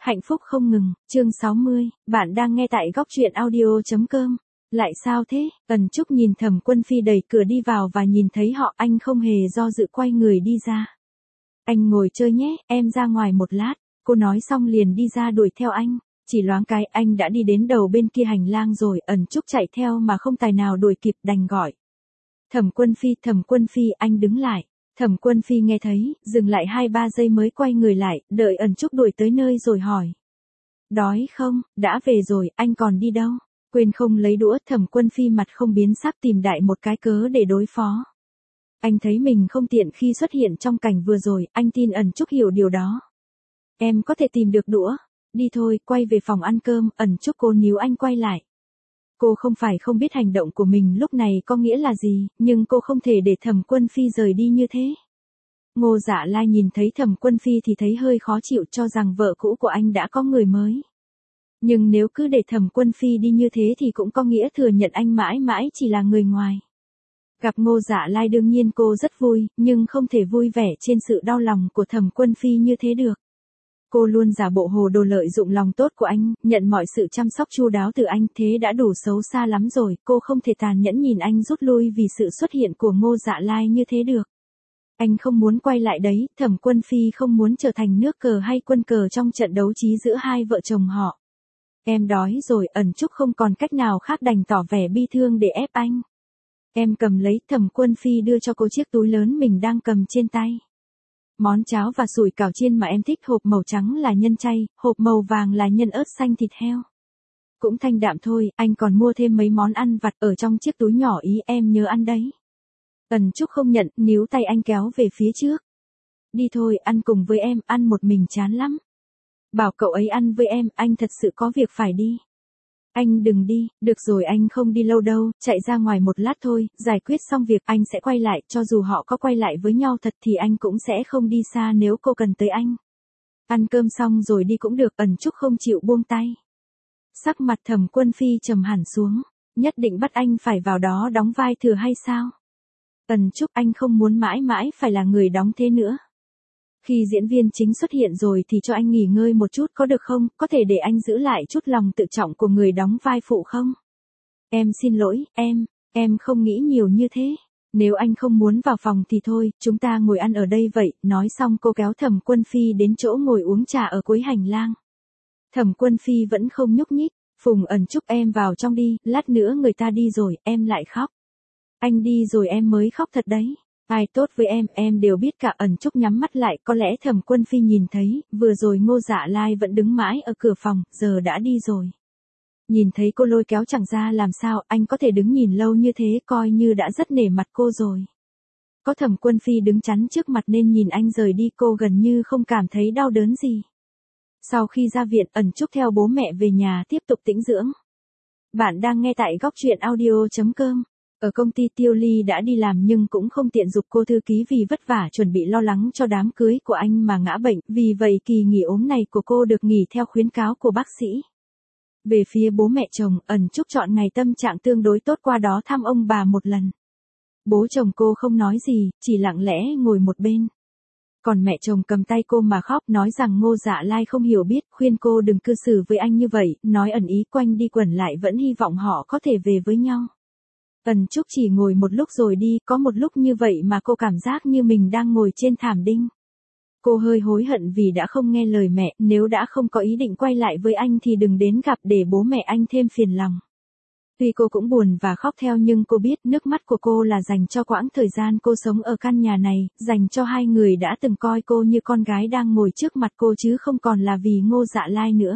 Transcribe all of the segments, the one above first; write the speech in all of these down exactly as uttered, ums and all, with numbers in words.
Hạnh phúc không ngừng, chương sáu mươi, bạn đang nghe tại góc truyện audio.com. Lại sao thế? Ẩn Trúc nhìn Thẩm Quân Phi đẩy cửa đi vào và nhìn thấy họ, anh không hề do dự quay người đi ra. Anh ngồi chơi nhé, em ra ngoài một lát. Cô nói xong liền đi ra đuổi theo anh. Chỉ loáng cái anh đã đi đến đầu bên kia hành lang rồi. Ẩn Trúc chạy theo mà không tài nào đuổi kịp, đành gọi. Thẩm Quân Phi, Thẩm Quân Phi, anh đứng lại. Thẩm Quân Phi nghe thấy, dừng lại hai ba giây mới quay người lại, đợi Ẩn Trúc đuổi tới nơi rồi hỏi. Đói không? Đã về rồi, anh còn đi đâu? Quên không lấy đũa. Thẩm Quân Phi mặt không biến sắc tìm đại một cái cớ để đối phó. Anh thấy mình không tiện khi xuất hiện trong cảnh vừa rồi, anh tin Ẩn Trúc hiểu điều đó. Em có thể tìm được đũa. Đi thôi, quay về phòng ăn cơm. Ẩn Trúc cố níu anh quay lại. Cô không phải không biết hành động của mình lúc này có nghĩa là gì, nhưng cô không thể để Thẩm Quân Phi rời đi như thế. Ngô Dạ Lai nhìn thấy Thẩm Quân Phi thì thấy hơi khó chịu, cho rằng vợ cũ của anh đã có người mới. Nhưng nếu cứ để Thẩm Quân Phi đi như thế thì cũng có nghĩa thừa nhận anh mãi mãi chỉ là người ngoài. Gặp Ngô Dạ Lai đương nhiên cô rất vui, nhưng không thể vui vẻ trên sự đau lòng của Thẩm Quân Phi như thế được. Cô luôn giả bộ hồ đồ lợi dụng lòng tốt của anh, nhận mọi sự chăm sóc chu đáo từ anh, thế đã đủ xấu xa lắm rồi, cô không thể tàn nhẫn nhìn anh rút lui vì sự xuất hiện của Ngô Dạ Lai như thế được. Anh không muốn quay lại đấy, Thẩm Quân Phi không muốn trở thành nước cờ hay quân cờ trong trận đấu trí giữa hai vợ chồng họ. Em đói rồi. Ẩn Trúc không còn cách nào khác đành tỏ vẻ bi thương để ép anh. Em cầm lấy. Thẩm Quân Phi đưa cho cô chiếc túi lớn mình đang cầm trên tay. Món cháo và sủi cảo chiên mà em thích, hộp màu trắng là nhân chay, hộp màu vàng là nhân ớt xanh thịt heo. Cũng thanh đạm thôi, anh còn mua thêm mấy món ăn vặt ở trong chiếc túi nhỏ, ý em nhớ ăn đấy. Ẩn Trúc không nhận, níu tay anh kéo về phía trước. Đi thôi, ăn cùng với em, ăn một mình chán lắm. Bảo cậu ấy ăn với em, anh thật sự có việc phải đi. Anh đừng đi. Được rồi, anh không đi lâu đâu, chạy ra ngoài một lát thôi, giải quyết xong việc anh sẽ quay lại, cho dù họ có quay lại với nhau thật thì anh cũng sẽ không đi xa nếu cô cần tới anh. Ăn cơm xong rồi đi cũng được. Ẩn Trúc không chịu buông tay. Sắc mặt Thẩm Quân Phi trầm hẳn xuống, nhất định bắt anh phải vào đó đóng vai thừa hay sao? Ẩn Trúc, anh không muốn mãi mãi phải là người đóng thế nữa. Khi diễn viên chính xuất hiện rồi thì cho anh nghỉ ngơi một chút có được không, có thể để anh giữ lại chút lòng tự trọng của người đóng vai phụ không? Em xin lỗi, em, em không nghĩ nhiều như thế. Nếu anh không muốn vào phòng thì thôi, chúng ta ngồi ăn ở đây vậy. Nói xong cô kéo Thẩm Quân Phi đến chỗ ngồi uống trà ở cuối hành lang. Thẩm Quân Phi vẫn không nhúc nhích. Phùng Ẩn Trúc, em vào trong đi, lát nữa người ta đi rồi, em lại khóc. Anh đi rồi em mới khóc thật đấy. Ai tốt với em, em đều biết cả. Ẩn Trúc nhắm mắt lại, có lẽ Thẩm Quân Phi nhìn thấy, vừa rồi Ngô Dạ Lai vẫn đứng mãi ở cửa phòng, giờ đã đi rồi. Nhìn thấy cô lôi kéo chẳng ra làm sao, anh có thể đứng nhìn lâu như thế, coi như đã rất nể mặt cô rồi. Có Thẩm Quân Phi đứng chắn trước mặt nên nhìn anh rời đi cô gần như không cảm thấy đau đớn gì. Sau khi ra viện, Ẩn Trúc theo bố mẹ về nhà tiếp tục tĩnh dưỡng. Bạn đang nghe tại góc truyện audio.com. Ở công ty Tiêu Ly đã đi làm nhưng cũng không tiện giục cô thư ký vì vất vả chuẩn bị lo lắng cho đám cưới của anh mà ngã bệnh, vì vậy kỳ nghỉ ốm này của cô được nghỉ theo khuyến cáo của bác sĩ. Về phía bố mẹ chồng, Ẩn Trúc chọn ngày tâm trạng tương đối tốt qua đó thăm ông bà một lần. Bố chồng cô không nói gì, chỉ lặng lẽ ngồi một bên. Còn mẹ chồng cầm tay cô mà khóc, nói rằng Ngô Dạ Lai không hiểu biết, khuyên cô đừng cư xử với anh như vậy, nói ẩn ý quanh đi quẩn lại vẫn hy vọng họ có thể về với nhau. Ẩn Trúc chỉ ngồi một lúc rồi đi, có một lúc như vậy mà cô cảm giác như mình đang ngồi trên thảm đinh. Cô hơi hối hận vì đã không nghe lời mẹ, nếu đã không có ý định quay lại với anh thì đừng đến gặp để bố mẹ anh thêm phiền lòng. Tuy cô cũng buồn và khóc theo nhưng cô biết nước mắt của cô là dành cho quãng thời gian cô sống ở căn nhà này, dành cho hai người đã từng coi cô như con gái đang ngồi trước mặt cô chứ không còn là vì Ngô Dạ Lai nữa.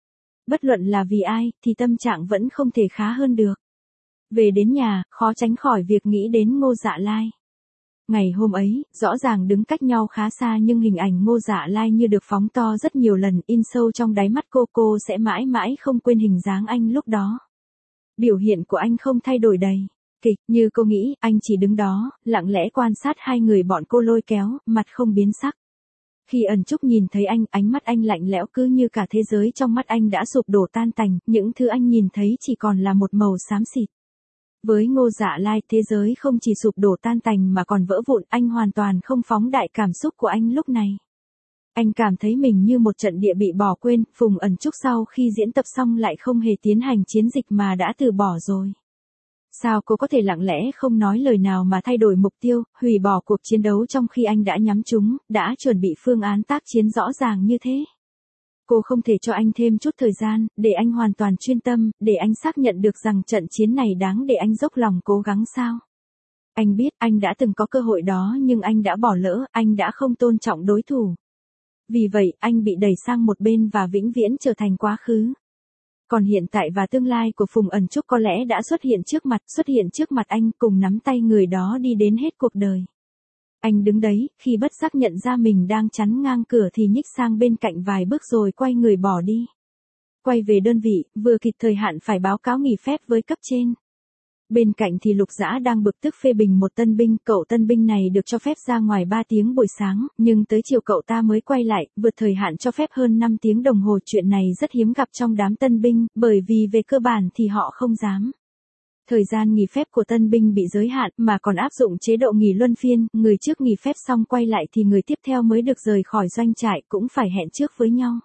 Bất luận là vì ai, thì tâm trạng vẫn không thể khá hơn được. Về đến nhà, khó tránh khỏi việc nghĩ đến Ngô Dạ Lai. Ngày hôm ấy, rõ ràng đứng cách nhau khá xa nhưng hình ảnh Ngô Dạ Lai như được phóng to rất nhiều lần, in sâu trong đáy mắt cô, cô sẽ mãi mãi không quên hình dáng anh lúc đó. Biểu hiện của anh không thay đổi đầy kịch như cô nghĩ, anh chỉ đứng đó, lặng lẽ quan sát hai người bọn cô lôi kéo, mặt không biến sắc. Khi Ẩn Trúc nhìn thấy anh, ánh mắt anh lạnh lẽo cứ như cả thế giới trong mắt anh đã sụp đổ tan tành, những thứ anh nhìn thấy chỉ còn là một màu xám xịt. Với Ngô Dạ Lai, thế giới không chỉ sụp đổ tan tành mà còn vỡ vụn, anh hoàn toàn không phóng đại cảm xúc của anh lúc này. Anh cảm thấy mình như một trận địa bị bỏ quên, Phùng Ẩn Trúc sau khi diễn tập xong lại không hề tiến hành chiến dịch mà đã từ bỏ rồi. Sao cô có thể lặng lẽ không nói lời nào mà thay đổi mục tiêu, hủy bỏ cuộc chiến đấu trong khi anh đã nhắm trúng, đã chuẩn bị phương án tác chiến rõ ràng như thế? Cô không thể cho anh thêm chút thời gian, để anh hoàn toàn chuyên tâm, để anh xác nhận được rằng trận chiến này đáng để anh dốc lòng cố gắng sao? Anh biết anh đã từng có cơ hội đó nhưng anh đã bỏ lỡ, anh đã không tôn trọng đối thủ. Vì vậy, anh bị đẩy sang một bên và vĩnh viễn trở thành quá khứ. Còn hiện tại và tương lai của Phùng Ẩn Trúc có lẽ đã xuất hiện trước mặt, xuất hiện trước mặt anh cùng nắm tay người đó đi đến hết cuộc đời. Anh đứng đấy, khi bất giác nhận ra mình đang chắn ngang cửa thì nhích sang bên cạnh vài bước rồi quay người bỏ đi. Quay về đơn vị, vừa kịp thời hạn phải báo cáo nghỉ phép với cấp trên. Bên cạnh thì Lục Dã đang bực tức phê bình một tân binh, cậu tân binh này được cho phép ra ngoài ba tiếng buổi sáng, nhưng tới chiều cậu ta mới quay lại, vượt thời hạn cho phép hơn năm tiếng đồng hồ. Chuyện này rất hiếm gặp trong đám tân binh, bởi vì về cơ bản thì họ không dám. Thời gian nghỉ phép của tân binh bị giới hạn mà còn áp dụng chế độ nghỉ luân phiên, người trước nghỉ phép xong quay lại thì người tiếp theo mới được rời khỏi doanh trại, cũng phải hẹn trước với nhau.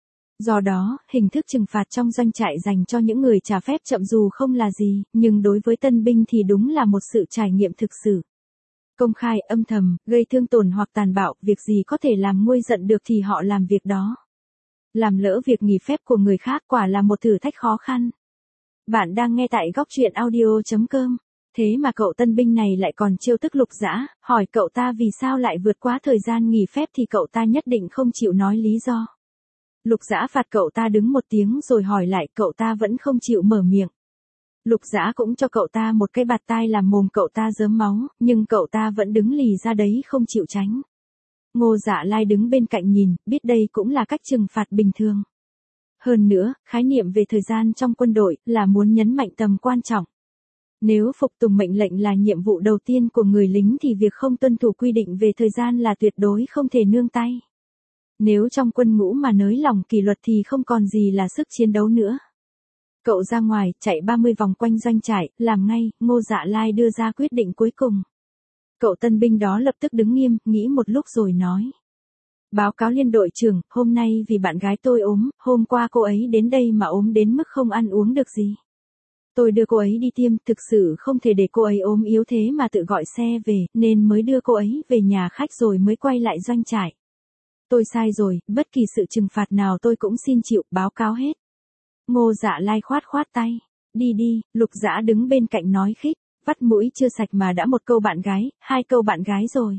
Do đó, hình thức trừng phạt trong doanh trại dành cho những người trả phép chậm dù không là gì, nhưng đối với tân binh thì đúng là một sự trải nghiệm thực sự. Công khai, âm thầm, gây thương tổn hoặc tàn bạo, việc gì có thể làm nguôi giận được thì họ làm việc đó. Làm lỡ việc nghỉ phép của người khác quả là một thử thách khó khăn. Bạn đang nghe tại góc truyện audio chấm com. Thế mà cậu tân binh này lại còn trêu tức Lục Dã, hỏi cậu ta vì sao lại vượt quá thời gian nghỉ phép thì cậu ta nhất định không chịu nói lý do. Lục Dã phạt cậu ta đứng một tiếng rồi hỏi lại, cậu ta vẫn không chịu mở miệng. Lục Dã cũng cho cậu ta một cái bạt tai làm mồm cậu ta rớm máu, nhưng cậu ta vẫn đứng lì ra đấy không chịu tránh. Ngô Dạ Lai đứng bên cạnh nhìn, biết đây cũng là cách trừng phạt bình thường. Hơn nữa, khái niệm về thời gian trong quân đội là muốn nhấn mạnh tầm quan trọng. Nếu phục tùng mệnh lệnh là nhiệm vụ đầu tiên của người lính thì việc không tuân thủ quy định về thời gian là tuyệt đối không thể nương tay. Nếu trong quân ngũ mà nới lỏng kỷ luật thì không còn gì là sức chiến đấu nữa. Cậu ra ngoài, chạy ba mươi vòng quanh doanh trại, làm ngay, Ngô Dạ Lai đưa ra quyết định cuối cùng. Cậu tân binh đó lập tức đứng nghiêm, nghĩ một lúc rồi nói. Báo cáo liên đội trưởng, hôm nay vì bạn gái tôi ốm, hôm qua cô ấy đến đây mà ốm đến mức không ăn uống được gì. Tôi đưa cô ấy đi tiêm, thực sự không thể để cô ấy ốm yếu thế mà tự gọi xe về, nên mới đưa cô ấy về nhà khách rồi mới quay lại doanh trại. Tôi sai rồi, bất kỳ sự trừng phạt nào tôi cũng xin chịu, báo cáo hết. Ngô Dạ Lai khoát khoát tay. Đi đi, Lục Dã đứng bên cạnh nói khích, vắt mũi chưa sạch mà đã một câu bạn gái, hai câu bạn gái rồi.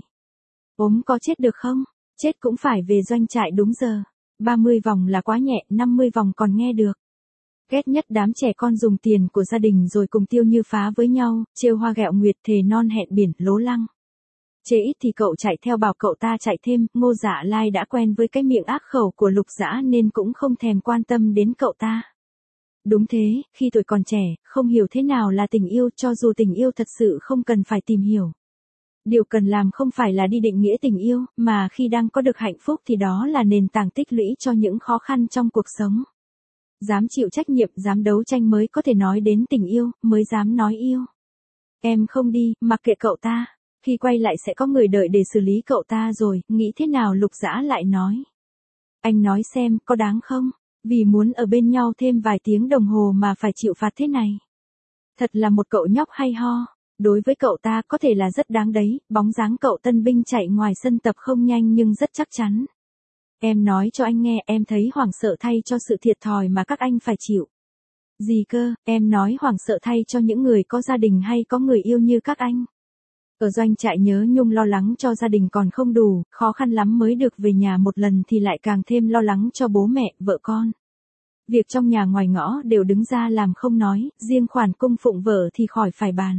Ốm có chết được không? Chết cũng phải về doanh trại đúng giờ. ba mươi vòng là quá nhẹ, năm mươi vòng còn nghe được. Ghét nhất đám trẻ con dùng tiền của gia đình rồi cùng tiêu như phá với nhau, trêu hoa ghẹo nguyệt, thề non hẹn biển, lố lăng. Chế ít thì cậu chạy theo bảo cậu ta chạy thêm, Ngô Dạ Lai đã quen với cái miệng ác khẩu của Lục Dã nên cũng không thèm quan tâm đến cậu ta. Đúng thế, khi tuổi còn trẻ, không hiểu thế nào là tình yêu, cho dù tình yêu thật sự không cần phải tìm hiểu. Điều cần làm không phải là đi định nghĩa tình yêu, mà khi đang có được hạnh phúc thì đó là nền tảng tích lũy cho những khó khăn trong cuộc sống. Dám chịu trách nhiệm, dám đấu tranh mới có thể nói đến tình yêu, mới dám nói yêu. Em không đi, mặc kệ cậu ta. Khi quay lại sẽ có người đợi để xử lý cậu ta rồi, nghĩ thế nào? Lục Dã lại nói. Anh nói xem, có đáng không? Vì muốn ở bên nhau thêm vài tiếng đồng hồ mà phải chịu phạt thế này. Thật là một cậu nhóc hay ho. Đối với cậu ta có thể là rất đáng đấy, bóng dáng cậu tân binh chạy ngoài sân tập không nhanh nhưng rất chắc chắn. Em nói cho anh nghe, em thấy hoảng sợ thay cho sự thiệt thòi mà các anh phải chịu. Gì cơ, em nói hoảng sợ thay cho những người có gia đình hay có người yêu như các anh. Ở doanh trại nhớ nhung lo lắng cho gia đình còn không đủ, khó khăn lắm mới được về nhà một lần thì lại càng thêm lo lắng cho bố mẹ, vợ con. Việc trong nhà ngoài ngõ đều đứng ra làm không nói, riêng khoản cung phụng vợ thì khỏi phải bàn.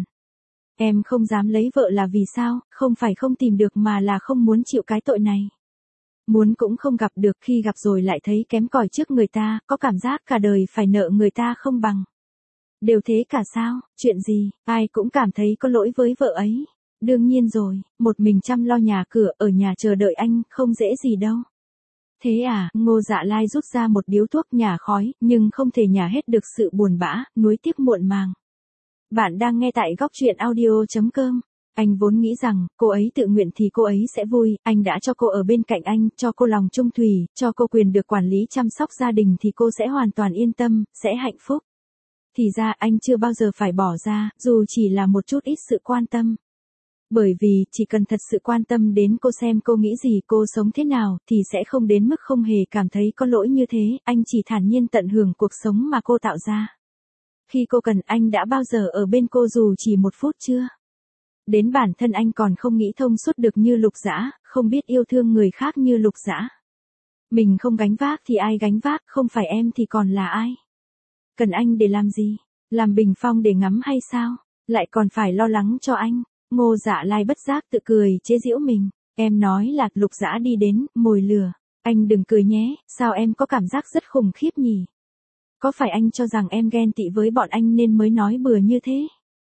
Em không dám lấy vợ là vì sao, không phải không tìm được mà là không muốn chịu cái tội này. Muốn cũng không gặp được, khi gặp rồi lại thấy kém cỏi trước người ta, có cảm giác cả đời phải nợ người ta không bằng. Đều thế cả sao, chuyện gì, ai cũng cảm thấy có lỗi với vợ ấy. Đương nhiên rồi, một mình chăm lo nhà cửa, ở nhà chờ đợi anh, không dễ gì đâu. Thế à, Ngô Dạ Lai rút ra một điếu thuốc nhả khói, nhưng không thể nhả hết được sự buồn bã, nuối tiếc muộn màng. Bạn đang nghe tại góc truyện audio chấm com. Anh vốn nghĩ rằng, cô ấy tự nguyện thì cô ấy sẽ vui, anh đã cho cô ở bên cạnh anh, cho cô lòng trung thủy, cho cô quyền được quản lý chăm sóc gia đình thì cô sẽ hoàn toàn yên tâm, sẽ hạnh phúc. Thì ra anh chưa bao giờ phải bỏ ra, dù chỉ là một chút ít sự quan tâm. Bởi vì, chỉ cần thật sự quan tâm đến cô xem cô nghĩ gì, cô sống thế nào, thì sẽ không đến mức không hề cảm thấy có lỗi như thế, anh chỉ thản nhiên tận hưởng cuộc sống mà cô tạo ra. Khi cô cần anh đã bao giờ ở bên cô dù chỉ một phút chưa? Đến bản thân anh còn không nghĩ thông suốt được như Lục Dã, không biết yêu thương người khác như Lục Dã. Mình không gánh vác thì ai gánh vác, không phải em thì còn là ai? Cần anh để làm gì? Làm bình phong để ngắm hay sao? Lại còn phải lo lắng cho anh. Ngô Dạ Lai bất giác tự cười chế giễu mình. Em nói là Lục Dã đi đến, mồi lừa. Anh đừng cười nhé, sao em có cảm giác rất khủng khiếp nhỉ? Có phải anh cho rằng em ghen tị với bọn anh nên mới nói bừa như thế?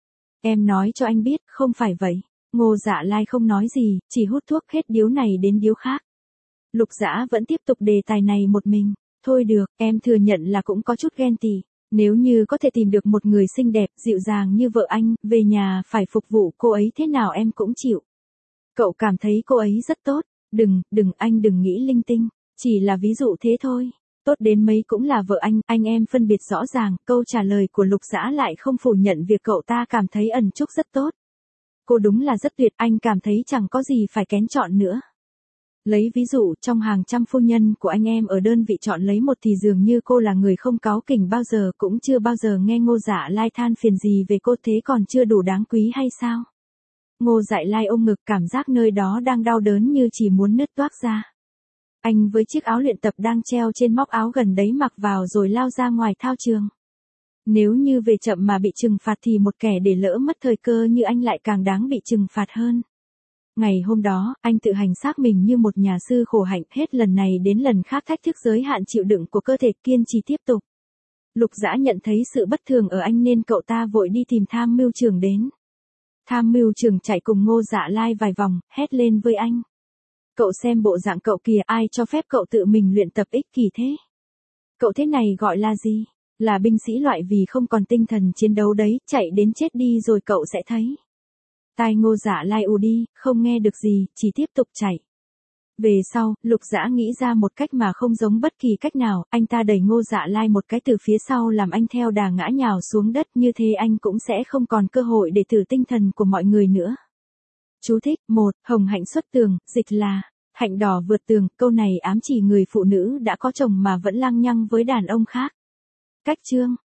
Em nói cho anh biết, không phải vậy. Ngô Dạ Lai không nói gì, chỉ hút thuốc hết điếu này đến điếu khác. Lục Dã vẫn tiếp tục đề tài này một mình. Thôi được, em thừa nhận là cũng có chút ghen tị. Nếu như có thể tìm được một người xinh đẹp, dịu dàng như vợ anh, về nhà phải phục vụ cô ấy thế nào em cũng chịu. Cậu cảm thấy cô ấy rất tốt. Đừng, đừng, anh đừng nghĩ linh tinh. Chỉ là ví dụ thế thôi. Tốt đến mấy cũng là vợ anh, anh em phân biệt rõ ràng. Câu trả lời của Lục Dã lại không phủ nhận việc cậu ta cảm thấy Ẩn Trúc rất tốt. Cô đúng là rất tuyệt, anh cảm thấy chẳng có gì phải kén chọn nữa. Lấy ví dụ, trong hàng trăm phu nhân của anh em ở đơn vị chọn lấy một thì dường như cô là người không cáu kỉnh bao giờ, cũng chưa bao giờ nghe Ngô Dạ Lai than phiền gì về cô, thế còn chưa đủ đáng quý hay sao? Ngô Dạ Lai ôm ngực, cảm giác nơi đó đang đau đớn như chỉ muốn nứt toác ra. Anh với chiếc áo luyện tập đang treo trên móc áo gần đấy mặc vào rồi lao ra ngoài thao trường. Nếu như về chậm mà bị trừng phạt thì một kẻ để lỡ mất thời cơ như anh lại càng đáng bị trừng phạt hơn. Ngày hôm đó, anh tự hành xác mình như một nhà sư khổ hạnh, hết lần này đến lần khác thách thức giới hạn chịu đựng của cơ thể, kiên trì tiếp tục. Lục Dã nhận thấy sự bất thường ở anh nên cậu ta vội đi tìm tham mưu trưởng đến. Tham mưu trưởng chạy cùng Ngô Dạ Lai vài vòng, hét lên với anh. Cậu xem bộ dạng cậu kìa, ai cho phép cậu tự mình luyện tập ích kỷ thế? Cậu thế này gọi là gì? Là binh sĩ loại vì không còn tinh thần chiến đấu đấy, chạy đến chết đi rồi cậu sẽ thấy. Tai Ngô Dạ Lai ù đi, không nghe được gì, chỉ tiếp tục chạy. Về sau, Lục Dã nghĩ ra một cách mà không giống bất kỳ cách nào, anh ta đẩy Ngô Dạ Lai một cái từ phía sau làm anh theo đà ngã nhào xuống đất, như thế anh cũng sẽ không còn cơ hội để thử tinh thần của mọi người nữa. Chú thích, một, hồng hạnh xuất tường, dịch là, hạnh đỏ vượt tường, câu này ám chỉ người phụ nữ đã có chồng mà vẫn lăng nhăng với đàn ông khác. Cách chương